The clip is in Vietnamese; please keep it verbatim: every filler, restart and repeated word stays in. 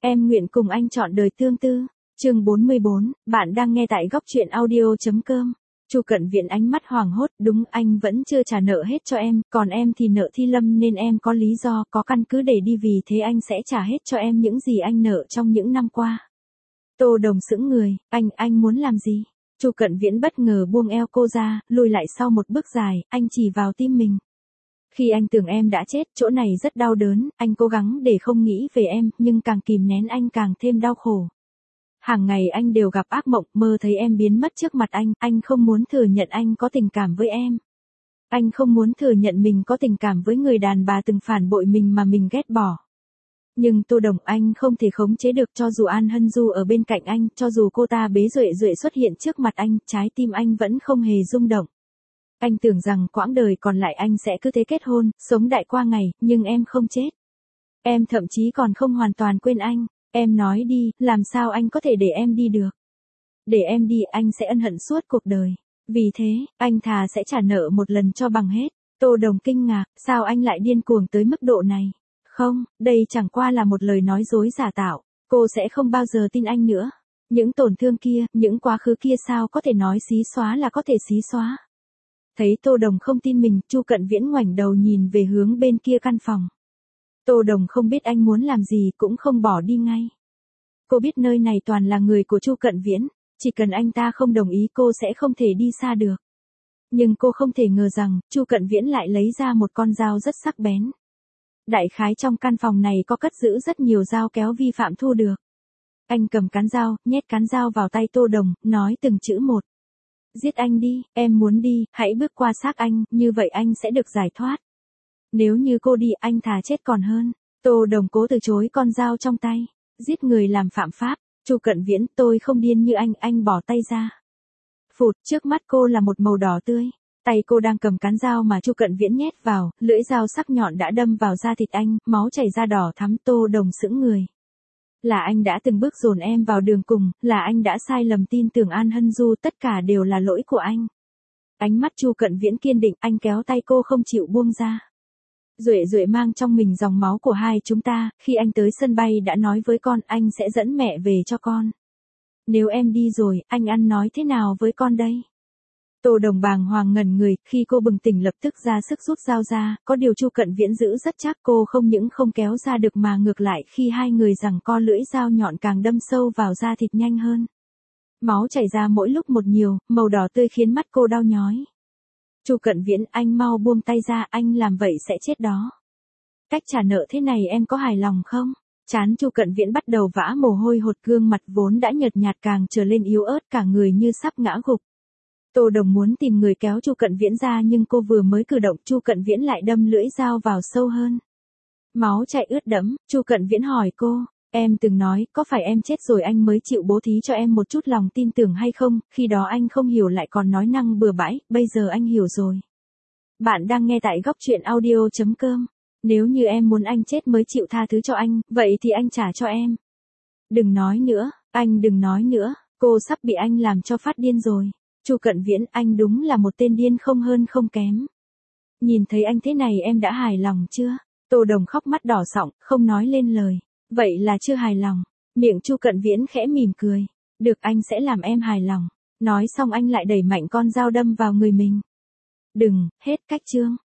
Em nguyện cùng anh trọn đời tương tư. Chương bốn mươi bốn, bạn đang nghe tại góc truyện audio.com. Chu Cận Viễn ánh mắt hoảng hốt, đúng, anh vẫn chưa trả nợ hết cho em, còn em thì nợ Thi Lâm nên em có lý do, có căn cứ để đi, vì thế anh sẽ trả hết cho em những gì anh nợ trong những năm qua. Tô Đồng sững người, anh, anh muốn làm gì? Chu Cận Viễn bất ngờ buông eo cô ra, lùi lại sau một bước dài, anh chỉ vào tim mình. Khi anh tưởng em đã chết, chỗ này rất đau đớn, anh cố gắng để không nghĩ về em, nhưng càng kìm nén anh càng thêm đau khổ. Hàng ngày anh đều gặp ác mộng, mơ thấy em biến mất trước mặt anh, anh không muốn thừa nhận anh có tình cảm với em. Anh không muốn thừa nhận mình có tình cảm với người đàn bà từng phản bội mình mà mình ghét bỏ. Nhưng Tô Đồng, anh không thể khống chế được, cho dù An Hân Du ở bên cạnh anh, cho dù cô ta bế duệ duệ xuất hiện trước mặt anh, trái tim anh vẫn không hề rung động. Anh tưởng rằng quãng đời còn lại anh sẽ cứ thế kết hôn, sống đại qua ngày, nhưng em không chết. Em thậm chí còn không hoàn toàn quên anh. Em nói đi, làm sao anh có thể để em đi được? Để em đi, anh sẽ ân hận suốt cuộc đời. Vì thế, anh thà sẽ trả nợ một lần cho bằng hết. Tô Đồng kinh ngạc, sao anh lại điên cuồng tới mức độ này? Không, đây chẳng qua là một lời nói dối giả tạo. Cô sẽ không bao giờ tin anh nữa. Những tổn thương kia, những quá khứ kia sao có thể nói xí xóa là có thể xí xóa. Thấy Tô Đồng không tin mình, Chu Cận Viễn ngoảnh đầu nhìn về hướng bên kia căn phòng. Tô Đồng không biết anh muốn làm gì, cũng không bỏ đi ngay. Cô biết nơi này toàn là người của Chu Cận Viễn, chỉ cần anh ta không đồng ý cô sẽ không thể đi xa được. Nhưng cô không thể ngờ rằng, Chu Cận Viễn lại lấy ra một con dao rất sắc bén. Đại khái trong căn phòng này có cất giữ rất nhiều dao kéo vi phạm thu được. Anh cầm cán dao, nhét cán dao vào tay Tô Đồng, nói từng chữ một. Giết anh đi, em muốn đi, hãy bước qua xác anh, như vậy anh sẽ được giải thoát. Nếu như cô đi, anh thà chết còn hơn. Tô Đồng cố từ chối con dao trong tay. Giết người làm phạm pháp. Chu Cận Viễn, tôi không điên như anh, anh bỏ tay ra. Phụt, trước mắt cô là một màu đỏ tươi. Tay cô đang cầm cán dao mà Chu Cận Viễn nhét vào, lưỡi dao sắc nhọn đã đâm vào da thịt anh, máu chảy ra đỏ thắm. Tô Đồng sững người. Là anh đã từng bước dồn em vào đường cùng, là anh đã sai lầm tin tưởng An Hân Du, tất cả đều là lỗi của anh. Ánh mắt Chu Cận Viễn kiên định, anh kéo tay cô không chịu buông ra. Duệ Duệ mang trong mình dòng máu của hai chúng ta, khi anh tới sân bay đã nói với con anh sẽ dẫn mẹ về cho con. Nếu em đi rồi, anh ăn nói thế nào với con đây? Tô Đồng bàng hoàng ngẩn người, khi cô bừng tỉnh lập tức ra sức rút dao ra, có điều Chu Cận Viễn giữ rất chắc, cô không những không kéo ra được mà ngược lại khi hai người giằng co lưỡi dao nhọn càng đâm sâu vào da thịt nhanh hơn. Máu chảy ra mỗi lúc một nhiều, màu đỏ tươi khiến mắt cô đau nhói. Chu Cận Viễn, anh mau buông tay ra, anh làm vậy sẽ chết đó. Cách trả nợ thế này em có hài lòng không? Trán Chu Cận Viễn bắt đầu vã mồ hôi hột, gương mặt vốn đã nhợt nhạt càng trở lên yếu ớt, cả người như sắp ngã gục. Tô Đồng muốn tìm người kéo Chu Cận Viễn ra nhưng cô vừa mới cử động, Chu Cận Viễn lại đâm lưỡi dao vào sâu hơn. Máu chảy ướt đẫm, Chu Cận Viễn hỏi cô, em từng nói, có phải em chết rồi anh mới chịu bố thí cho em một chút lòng tin tưởng hay không? Khi đó anh không hiểu lại còn nói năng bừa bãi, bây giờ anh hiểu rồi. Bạn đang nghe tại góc truyện audio.com. Nếu như em muốn anh chết mới chịu tha thứ cho anh, vậy thì anh trả cho em. Đừng nói nữa, anh đừng nói nữa, cô sắp bị anh làm cho phát điên rồi. Chu Cận Viễn, anh đúng là một tên điên không hơn không kém. Nhìn thấy anh thế này em đã hài lòng chưa? Tô Đồng khóc mắt đỏ sọng, không nói lên lời. Vậy là chưa hài lòng. Miệng Chu Cận Viễn khẽ mỉm cười. Được, anh sẽ làm em hài lòng. Nói xong anh lại đẩy mạnh con dao đâm vào người mình. Đừng, hết cách chương.